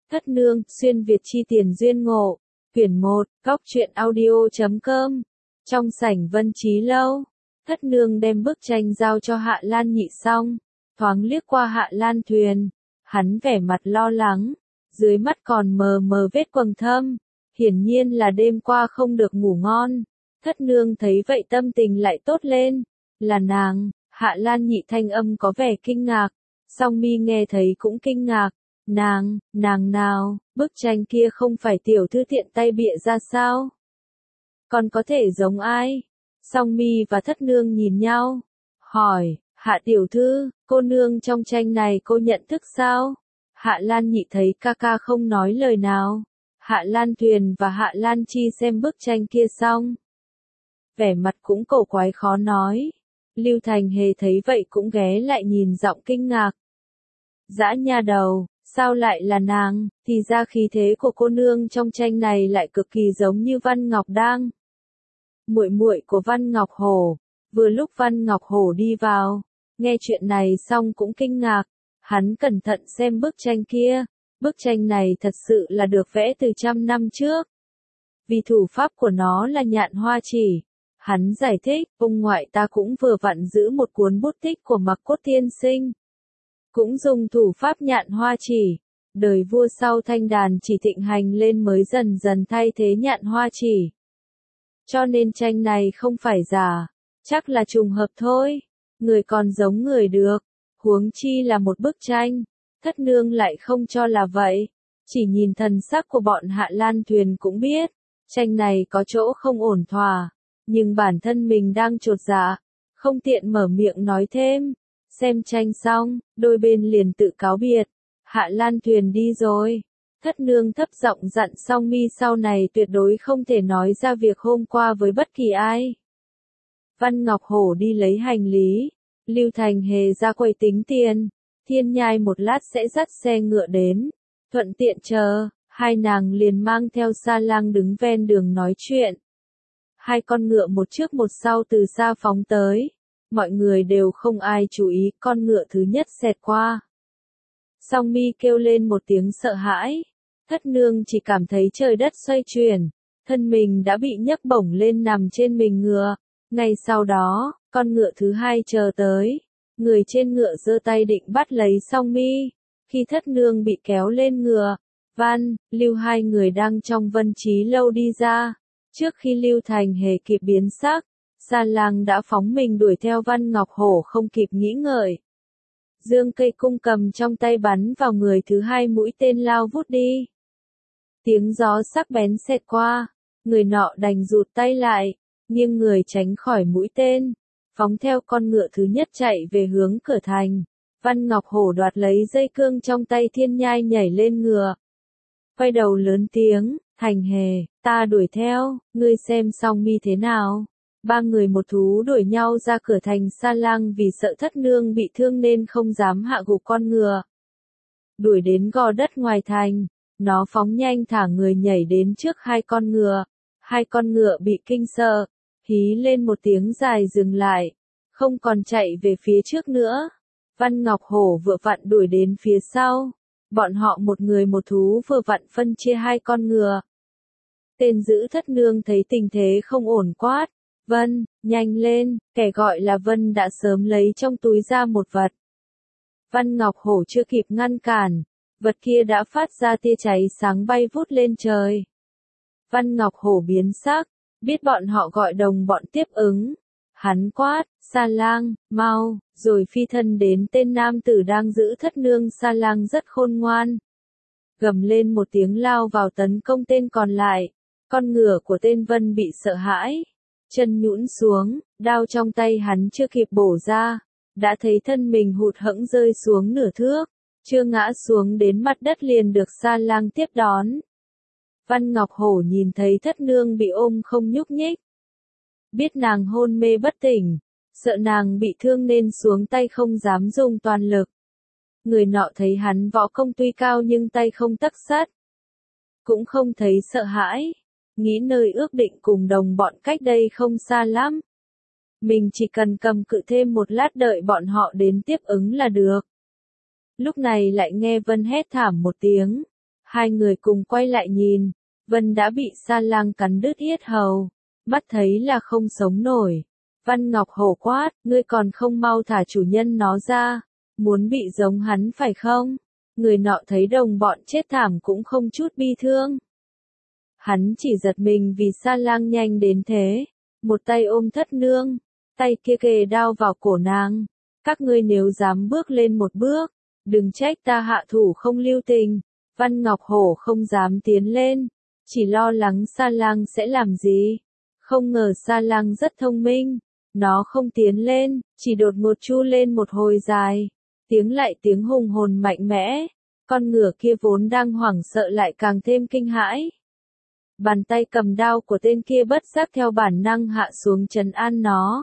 Thất nương, xuyên Việt chi tiền duyên ngộ. Quyển 1, góc truyện audio.com. Trong sảnh Vân Trí Lâu, Thất nương đem bức tranh giao cho Hạ Lan Nhị xong, thoáng liếc qua Hạ Lan Thuyền, hắn vẻ mặt lo lắng, dưới mắt còn mờ mờ vết quầng thâm, hiển nhiên là đêm qua không được ngủ ngon. Thất nương thấy vậy tâm tình lại tốt lên, là nàng. Hạ Lan Nhị thanh âm có vẻ kinh ngạc, song mi nghe thấy cũng kinh ngạc. Nàng nào, bức tranh kia không phải tiểu thư tiện tay bịa ra sao? Còn có thể giống ai? Song mi và Thất nương nhìn nhau, hỏi, Hạ tiểu thư, cô nương trong tranh này cô nhận thức sao? Hạ Lan Nhị thấy ca ca không nói lời nào. Hạ Lan Thuyền và Hạ Lan Chi xem bức tranh kia xong, vẻ mặt cũng cổ quái khó nói. Lưu Thành Hề thấy vậy cũng ghé lại nhìn giọng kinh ngạc. Dã nha đầu, sao lại là nàng? Thì ra khí thế của cô nương trong tranh này lại cực kỳ giống như Văn Ngọc Đang, muội muội của Văn Ngọc Hổ. Vừa lúc Văn Ngọc Hổ đi vào, nghe chuyện này xong cũng kinh ngạc. Hắn cẩn thận xem bức tranh kia. Bức tranh này thật sự là được vẽ từ 100 năm trước. Vì thủ pháp của nó là nhạn hoa chỉ. Hắn giải thích, ông ngoại ta cũng vừa vặn giữ một cuốn bút tích của Mặc Cốt Tiên Sinh, cũng dùng thủ pháp nhạn hoa chỉ. Đời vua sau Thanh Đàn chỉ thịnh hành lên mới dần dần thay thế nhạn hoa chỉ. Cho nên tranh này không phải giả, chắc là trùng hợp thôi. Người còn giống người được, huống chi là một bức tranh. Thất nương lại không cho là vậy, chỉ nhìn thần sắc của bọn Hạ Lan Thuyền cũng biết, tranh này có chỗ không ổn thỏa. Nhưng bản thân mình đang chột dạ, không tiện mở miệng nói thêm. Xem tranh xong, đôi bên liền tự cáo biệt. Hạ Lan Thuyền đi rồi. Thất nương thấp giọng dặn Song mi sau này tuyệt đối không thể nói ra việc hôm qua với bất kỳ ai. Văn Ngọc Hổ đi lấy hành lý. Lưu Thành Hề ra quầy tính tiền. Thiên Nhai một lát sẽ dắt xe ngựa đến. Thuận tiện chờ, hai nàng liền mang theo Sa Lang đứng ven đường nói chuyện. Hai con ngựa một trước một sau từ xa phóng tới. Mọi người đều không ai chú ý, con ngựa thứ nhất xẹt qua. Song mi kêu lên một tiếng sợ hãi. Thất nương chỉ cảm thấy trời đất xoay chuyển. Thân mình đã bị nhấc bổng lên nằm trên mình ngựa. Ngay sau đó, con ngựa thứ hai chờ tới. Người trên ngựa giơ tay định bắt lấy Song mi. Khi thất nương bị kéo lên ngựa, Văn, Lưu hai người đang trong Vân Trí Lâu đi ra. Trước khi Lưu Thành Hề kịp biến sắc, Sa Lang đã phóng mình đuổi theo Văn Ngọc Hổ không kịp nghĩ ngợi. Dương cây cung cầm trong tay bắn vào người thứ hai, mũi tên lao vút đi. Tiếng gió sắc bén xẹt qua, người nọ đành rụt tay lại, nghiêng người tránh khỏi mũi tên, phóng theo con ngựa thứ nhất chạy về hướng cửa thành. Văn Ngọc Hổ đoạt lấy dây cương trong tay Thiên Nhai nhảy lên ngựa. Quay đầu lớn tiếng, Thành Hề, ta đuổi theo, ngươi xem Song mi thế nào. Ba người một thú đuổi nhau ra cửa thành. Sa Lang vì sợ thất nương bị thương nên không dám hạ gục con ngựa. Đuổi đến gò đất ngoài thành, nó phóng nhanh thả người nhảy đến trước hai con ngựa. Hai con ngựa bị kinh sợ, hí lên một tiếng dài dừng lại, không còn chạy về phía trước nữa. Văn Ngọc Hổ vừa vặn đuổi đến phía sau. Bọn họ một người một thú vừa vặn phân chia hai con ngựa. Tên giữ thất nương thấy tình thế không ổn quát. Vân, nhanh lên, kẻ gọi là Vân đã sớm lấy trong túi ra một vật. Văn Ngọc Hổ chưa kịp ngăn cản, vật kia đã phát ra tia cháy sáng bay vút lên trời. Văn Ngọc Hổ biến sắc, biết bọn họ gọi đồng bọn tiếp ứng. Hắn quát, Sa Lang, mau, rồi phi thân đến tên nam tử đang giữ thất nương. Sa Lang rất khôn ngoan, gầm lên một tiếng lao vào tấn công tên còn lại. Con ngựa của tên Vân bị sợ hãi, chân nhũn xuống, đao trong tay hắn chưa kịp bổ ra, đã thấy thân mình hụt hẫng rơi xuống nửa thước, chưa ngã xuống đến mặt đất liền được Sa Lang tiếp đón. Văn Ngọc Hổ nhìn thấy thất nương bị ôm không nhúc nhích, biết nàng hôn mê bất tỉnh, sợ nàng bị thương nên xuống tay không dám dùng toàn lực. Người nọ thấy hắn võ công tuy cao nhưng tay không tấc sắt, cũng không thấy sợ hãi, nghĩ nơi ước định cùng đồng bọn cách đây không xa lắm. Mình chỉ cần cầm cự thêm một lát đợi bọn họ đến tiếp ứng là được. Lúc này lại nghe Vân hét thảm một tiếng. Hai người cùng quay lại nhìn, Vân đã bị Sa Lang cắn đứt yết hầu, mắt thấy là không sống nổi. Văn Ngọc Hổ quát, ngươi còn không mau thả chủ nhân nó ra, muốn bị giống hắn phải không? Người nọ thấy đồng bọn chết thảm cũng không chút bi thương. Hắn chỉ giật mình vì Sa Lang nhanh đến thế, một tay ôm Thất Nương, tay kia kề đao vào cổ nàng. Các ngươi nếu dám bước lên một bước, đừng trách ta hạ thủ không lưu tình. Văn Ngọc Hổ không dám tiến lên, chỉ lo lắng Sa Lang sẽ làm gì. Không ngờ Sa Lang rất thông minh, nó không tiến lên, chỉ đột ngột chu lên một hồi dài, tiếng lại tiếng hùng hồn mạnh mẽ, con ngựa kia vốn đang hoảng sợ lại càng thêm kinh hãi. Bàn tay cầm đao của tên kia bất giác theo bản năng hạ xuống trấn an nó.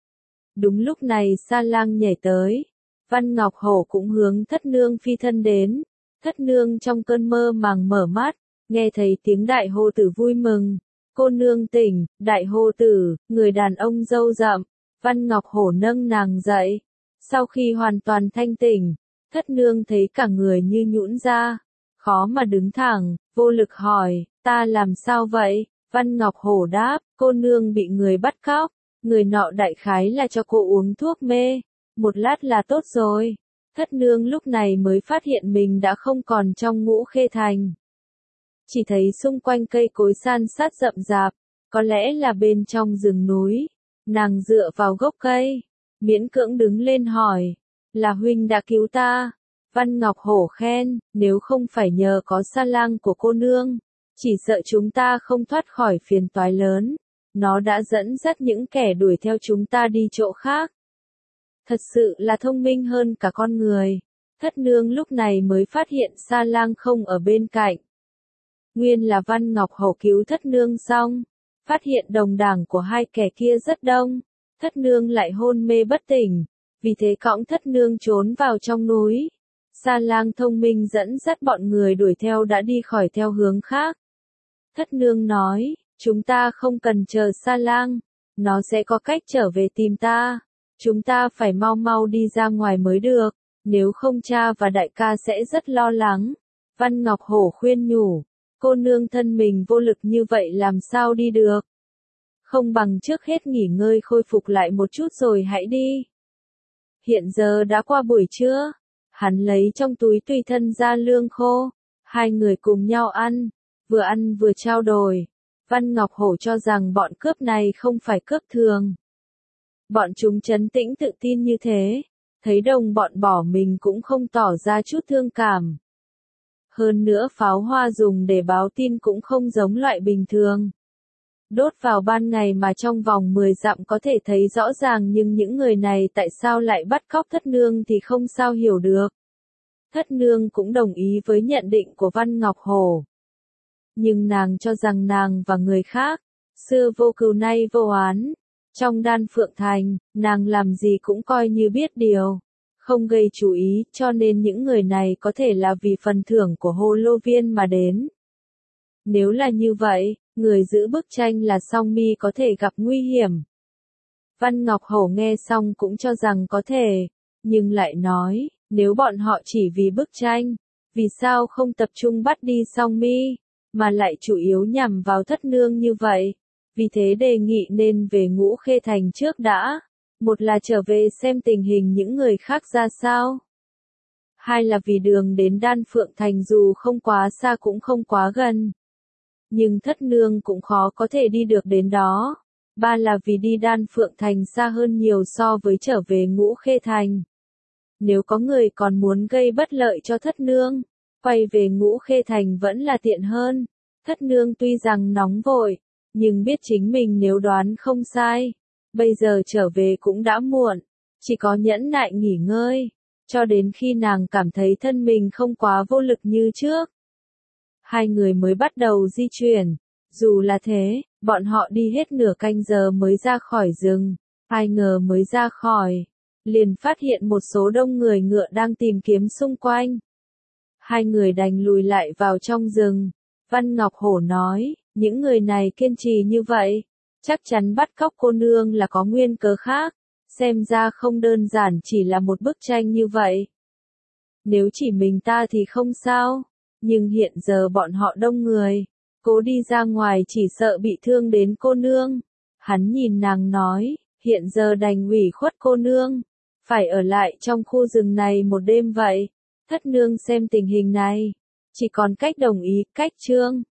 Đúng lúc này Sa Lang nhảy tới, Văn Ngọc Hổ cũng hướng Thất Nương phi thân đến. Thất Nương trong cơn mơ màng mở mắt, nghe thấy tiếng đại hô tử vui mừng. Cô nương tỉnh, đại hô tử, người đàn ông râu rậm. Văn Ngọc Hổ nâng nàng dậy. Sau khi hoàn toàn thanh tỉnh, Thất Nương thấy cả người như nhũn ra, khó mà đứng thẳng, vô lực hỏi, ta làm sao vậy? Văn Ngọc Hổ đáp, cô nương bị người bắt cóc, người nọ đại khái là cho cô uống thuốc mê, một lát là tốt rồi. Thất Nương lúc này mới phát hiện mình đã không còn trong Ngũ Khê Thành. Chỉ thấy xung quanh cây cối san sát rậm rạp, có lẽ là bên trong rừng núi. Nàng dựa vào gốc cây, miễn cưỡng đứng lên hỏi, là huynh đã cứu ta. Văn Ngọc Hổ khen, nếu không phải nhờ có Sa Lang của cô nương, chỉ sợ chúng ta không thoát khỏi phiền toái lớn. Nó đã dẫn dắt những kẻ đuổi theo chúng ta đi chỗ khác. Thật sự là thông minh hơn cả con người. Thất Nương lúc này mới phát hiện Sa Lang không ở bên cạnh. Nguyên là Văn Ngọc Hổ cứu Thất Nương xong, phát hiện đồng đảng của hai kẻ kia rất đông. Thất Nương lại hôn mê bất tỉnh, vì thế cõng Thất Nương trốn vào trong núi. Sa Lang thông minh dẫn dắt bọn người đuổi theo đã đi khỏi theo hướng khác. Thất Nương nói, chúng ta không cần chờ Sa Lang, nó sẽ có cách trở về tìm ta. Chúng ta phải mau mau đi ra ngoài mới được, nếu không cha và đại ca sẽ rất lo lắng. Văn Ngọc Hổ khuyên nhủ, cô nương thân mình vô lực như vậy làm sao đi được. Không bằng trước hết nghỉ ngơi khôi phục lại một chút rồi hãy đi. Hiện giờ đã qua buổi trưa, hắn lấy trong túi tùy thân ra lương khô, hai người cùng nhau ăn vừa trao đổi. Văn Ngọc Hổ cho rằng bọn cướp này không phải cướp thường. Bọn chúng trấn tĩnh tự tin như thế, thấy đồng bọn bỏ mình cũng không tỏ ra chút thương cảm. Hơn nữa pháo hoa dùng để báo tin cũng không giống loại bình thường. Đốt vào ban ngày mà trong vòng 10 dặm có thể thấy rõ ràng, nhưng những người này tại sao lại bắt cóc Thất Nương thì không sao hiểu được. Thất Nương cũng đồng ý với nhận định của Văn Ngọc Hổ. Nhưng nàng cho rằng nàng và người khác, xưa vô cừu nay vô oán. Trong Đan Phượng Thành, nàng làm gì cũng coi như biết điều, không gây chú ý, cho nên những người này có thể là vì phần thưởng của Hồ Lô Viên mà đến. Nếu là như vậy, người giữ bức tranh là Song Mi có thể gặp nguy hiểm. Văn Ngọc Hổ nghe xong cũng cho rằng có thể, nhưng lại nói, nếu bọn họ chỉ vì bức tranh, vì sao không tập trung bắt đi Song Mi, mà lại chủ yếu nhằm vào Thất Nương như vậy. Vì thế đề nghị nên về Ngũ Khê Thành trước đã. Một là trở về xem tình hình những người khác ra sao. Hai là vì đường đến Đan Phượng Thành dù không quá xa cũng không quá gần. Nhưng Thất Nương cũng khó có thể đi được đến đó. Ba là vì đi Đan Phượng Thành xa hơn nhiều so với trở về Ngũ Khê Thành. Nếu có người còn muốn gây bất lợi cho Thất Nương, quay về Ngũ Khê Thành vẫn là tiện hơn. Thất Nương tuy rằng nóng vội, nhưng biết chính mình nếu đoán không sai, bây giờ trở về cũng đã muộn, chỉ có nhẫn nại nghỉ ngơi, cho đến khi nàng cảm thấy thân mình không quá vô lực như trước. Hai người mới bắt đầu di chuyển, dù là thế, bọn họ đi hết nửa canh giờ mới ra khỏi rừng, ai ngờ mới ra khỏi, liền phát hiện một số đông người ngựa đang tìm kiếm xung quanh. Hai người đành lùi lại vào trong rừng. Văn Ngọc Hổ nói, những người này kiên trì như vậy, chắc chắn bắt cóc cô nương là có nguyên cớ khác, xem ra không đơn giản chỉ là một bức tranh như vậy. Nếu chỉ mình ta thì không sao, Nhưng hiện giờ bọn họ đông người, cố đi ra ngoài chỉ sợ bị thương đến cô nương. Hắn nhìn nàng nói, hiện giờ đành ủy khuất cô nương, phải ở lại trong khu rừng này một đêm vậy. Thất nương xem tình hình này, chỉ còn cách đồng ý, cách trương.